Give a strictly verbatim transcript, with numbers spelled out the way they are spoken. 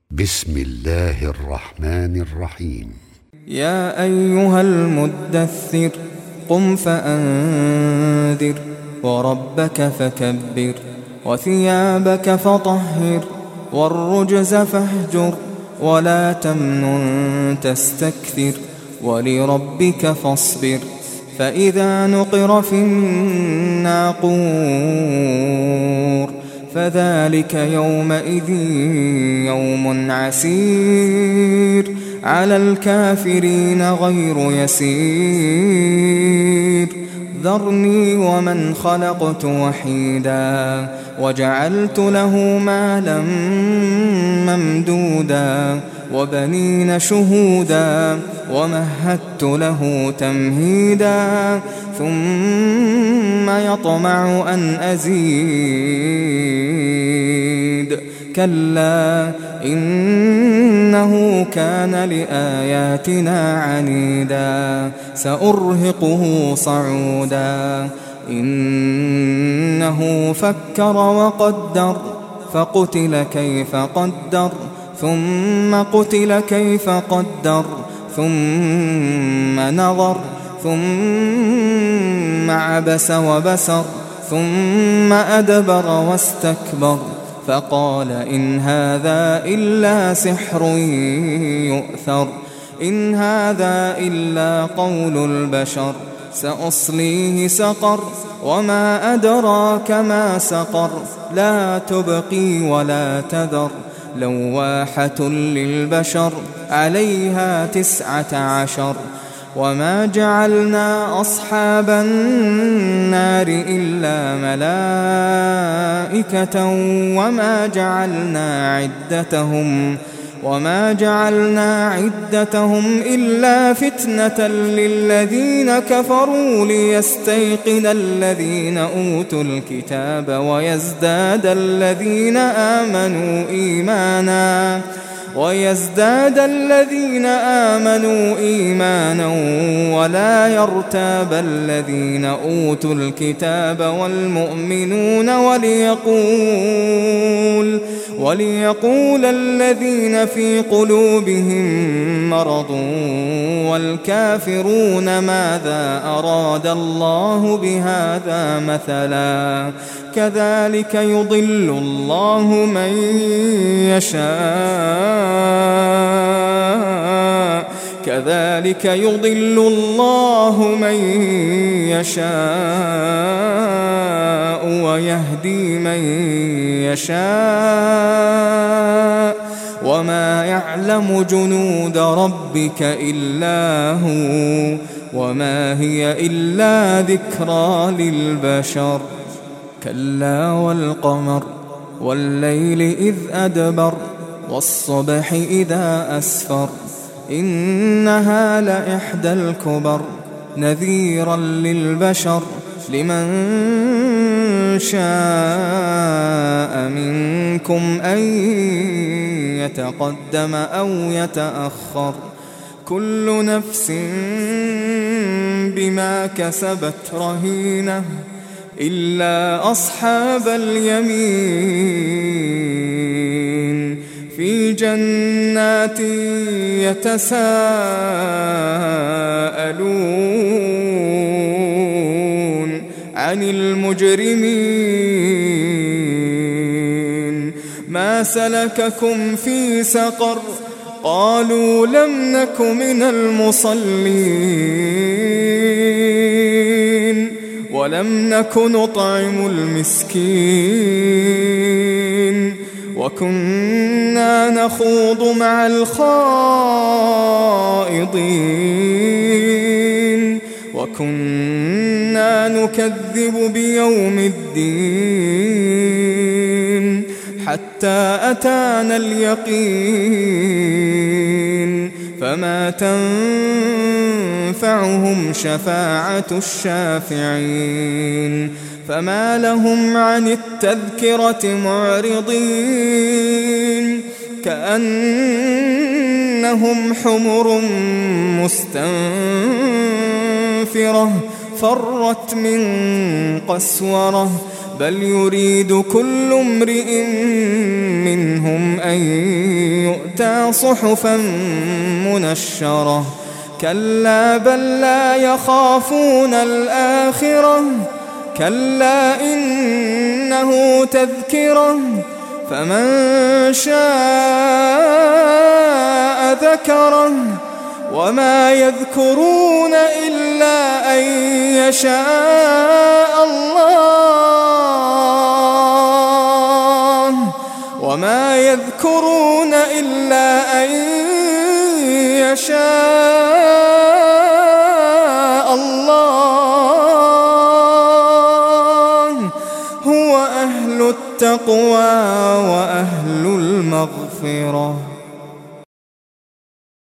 بسم الله الرحمن الرحيم. يا أيها المدثر قم فأنذر وربك فكبر وثيابك فطهر والرجز فاهجر ولا تمنن تستكثر ولربك فاصبر فإذا نقر في الناقور فذلك يومئذ يوم عسير على الكافرين غير يسير ذرني ومن خلقت وحيدا وجعلت له مالا ممدودا وبنين شهودا ومهدت له تمهيدا ثم يطمع أن أزيد كلا إنه كان لآياتنا عنيدا سأرهقه صعودا إنه فكر وقدر فقتل كيف قدر ثم قتل كيف قدر ثم نظر ثم عبس وبسر ثم أدبر واستكبر فقال إن هذا إلا سحر يؤثر إن هذا إلا قول البشر سأصليه سقر وما أدراك ما سقر لا تبقي ولا تذر لواحة للبشر عليها تسعة عشر وما جعلنا أصحاب النار إلا ملائكة وما جعلنا عدتهم وما جعلنا عدتهم إلا فتنة للذين كفروا ليستيقن الذين أوتوا الكتاب ويزداد الذين آمنوا إيمانا ويزداد الذين آمنوا إيمانا ولا يرتاب الذين أوتوا الكتاب والمؤمنون وليقول وليقول الذين في قلوبهم مرض والكافرون ماذا أراد الله بهذا مثلا كذلك يضل الله من يشاء كذلك يضل الله من يشاء ويهدي من يشاء وما يعلم جنود ربك إلا هو وما هي إلا ذكرى للبشر كلا والقمر والليل إذ أدبر والصبح إذا أسفر إنها لإحدى الكبر نذيرا للبشر لمن شاء منكم أن يتقدم أو يتأخر كل نفس بما كسبت رهينة إلا أصحاب اليمين في جنات يتساءلون عن المجرمين ما سلككم في سقر قالوا لم نك من المصلين ولم نك نطعم المسكين وكنا نخوض مع الخائضين وكنا نكذب بيوم الدين حتى أتانا اليقين فما تنفعهم شفاعة الشافعين فما لهم عن التذكرة معرضين كأنهم حمر مستنفرة فرت من قسورة بل يريد كل امرئ منهم أن يؤتى صحفا منشرة كلا بل لا يخافون الآخرة كلا إنه تذكرة فمن شاء ذكره وما يذكرون إلا أن يشاء الله وما يذكرون إلا أن يشاء الله هو أهل التقوى وأهل المغفرة.